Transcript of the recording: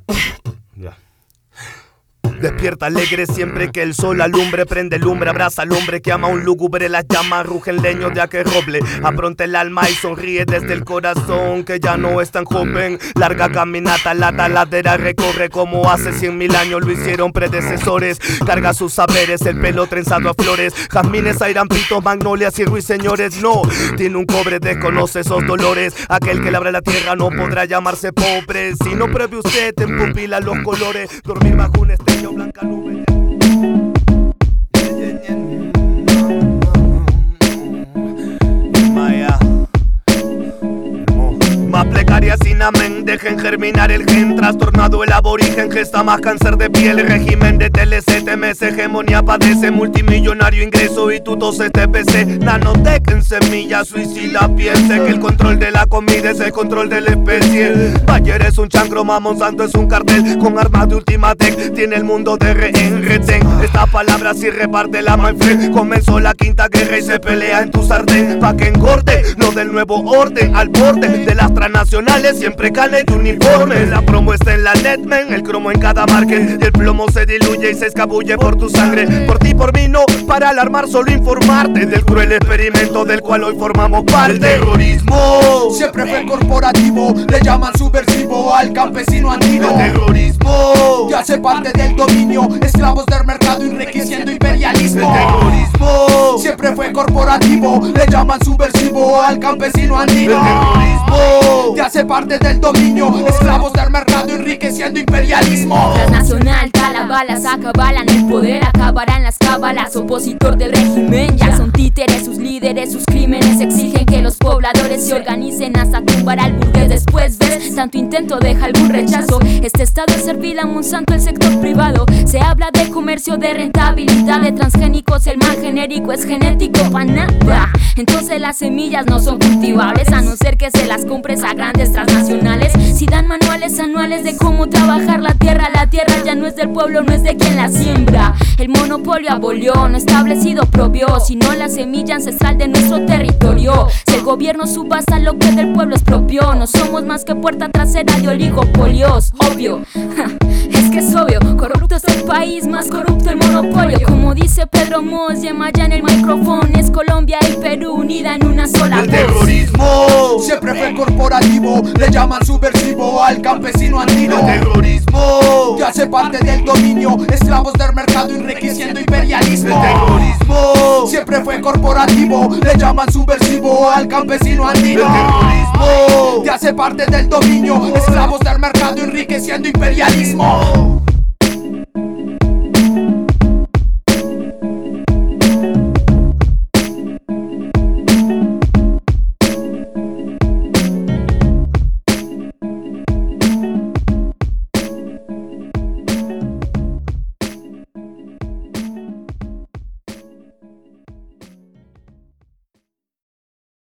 Ya. Despierta alegre siempre que el sol alumbre, prende lumbre, abraza al hombre que ama un lúgubre, las llamas rugen leños de aquel roble, apronta el alma y sonríe desde el corazón que ya no es tan joven, larga caminata, la taladera recorre como hace 100.000 años lo hicieron predecesores, carga sus saberes, el pelo trenzado a flores, jazmines, airampitos, magnolias y ruiseñores, no, tiene un cobre, desconoce esos dolores, aquel que labra la tierra no podrá llamarse pobre, si no pruebe usted en pupila los colores, dormir bajo un estello blanca nube. Más plegaria sin amén, dejen germinar el gen, trastornado el aborigen, gesta más cáncer de piel, régimen de TLC, TMS, hegemonía padece, multimillonario ingreso y tu toses TPC, nanotec en semilla suicida, piense que el control de la comida es el control de la especie, Bayer es un chancro, Monsanto es un cartel, con armas de última tech, tiene el mundo de rehén, retén, esta palabra si reparte la mindframe, comenzó la quinta guerra y se pelea en tu sartén, pa' que engorde, lo del nuevo orden, al borde de las transnacionales, siempre cane de uniforme, la promo está en la netman, el cromo en cada market, y el plomo se diluye y se escabulle por tu sangre, por ti, por mí no, para alarmar, solo informarte del cruel experimento del cual hoy formamos parte. El terrorismo siempre fue corporativo, le llaman subversivo al campesino andino. El terrorismo ya hace parte del dominio, esclavos del mercado enriqueciendo imperialismo. El terrorismo siempre fue corporativo, le llaman subversivo al campesino andino. El terrorismo ya hace parte del dominio, esclavos del mercado enriqueciendo imperialismo. Transnacional, calabalas, acabalan el poder, acabarán las cábalas, opositor del régimen, ya son títeres sus líderes, sus crímenes exigen que los pobladores se organicen hasta tumbar al burgués. Después ves, tanto intento deja algún rechazo, este estado es servil a Monsanto, el sector privado, se habla de comercio, de rentabilidad, de transgénicos, el mal genérico es genético, pa' nada, entonces las semillas no son cultivables, a no ser que se las compres a grandes transnacionales, si dan manuales anuales de cómo trabajar la tierra ya no es del pueblo, no es de quien la siembra, el monopolio abolió, no establecido prohibió, sino la semilla ancestral de nuestro territorio, si el gobierno subasta lo que del pueblo es propio, no somos más que puerta trasera de oligopolios, obvio, es que es obvio, corrupto es el país, más corrupto el monopolio, como dice Pedro Moss, llama ya en el micrófono, es Colombia y Perú unida en una sola voz. El terrorismo siempre fue corporativo, le llaman subversivo al campesino andino. El terrorismo ya hace parte del dominio, esclavos del mercado enriqueciendo imperialismo. El terrorismo siempre fue corporativo, le llaman subversivo al campesino andino. El terrorismo ya hace parte del dominio, esclavos del mercado enriqueciendo imperialismo.